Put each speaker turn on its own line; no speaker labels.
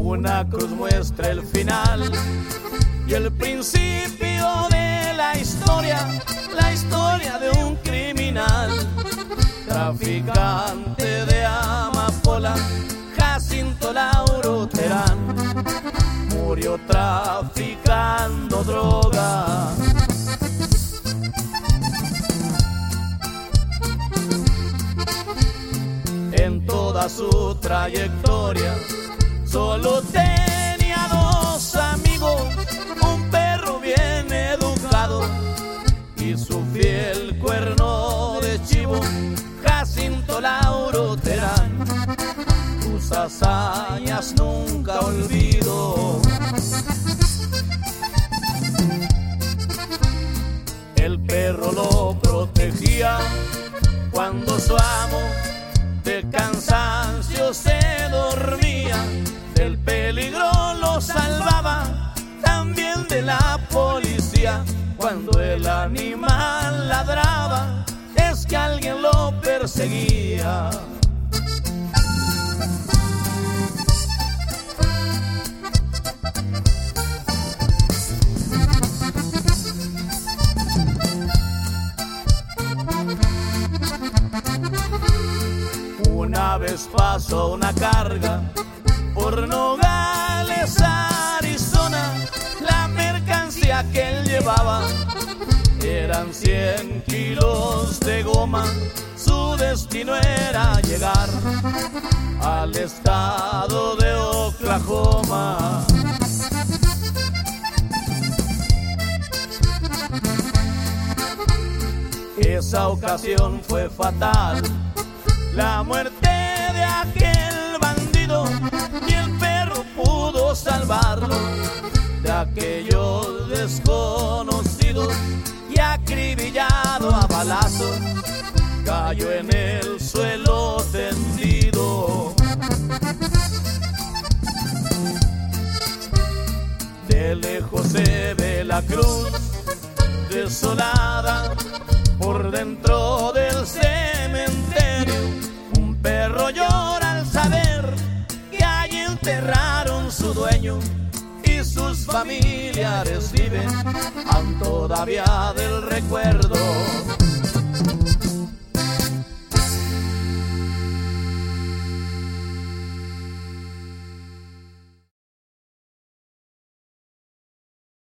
Una cruz muestra el final y el principio de la historia de un criminal, traficante de amapola, Jacinto Lauro Terán, murió traficando droga. En toda su trayectoria solo tenía dos amigos, un perro bien educado y su fiel cuerno de chivo, Jacinto Lauro Terán. Tus hazañas nunca olvido. El perro lo protegía cuando su amo de cansancio se dormía. Del peligro lo salvaba, también de la policía. Cuando el animal ladraba, es que alguien lo perseguía. Una vez pasó una carga por Nogales, Arizona. La mercancía que él llevaba eran 100 kilos de goma. Su destino era llegar al estado de Oklahoma. Esa ocasión fue fatal, la muerte de aquel bandido, y el perro pudo salvarlo de aquellos desconocidos, y acribillado a balazos cayó en el suelo tendido. De lejos se ve la cruz desolada por dentro del cementerio. Un perro llora al saber que allí enterraron su dueño, y sus familiares viven aún todavía del recuerdo.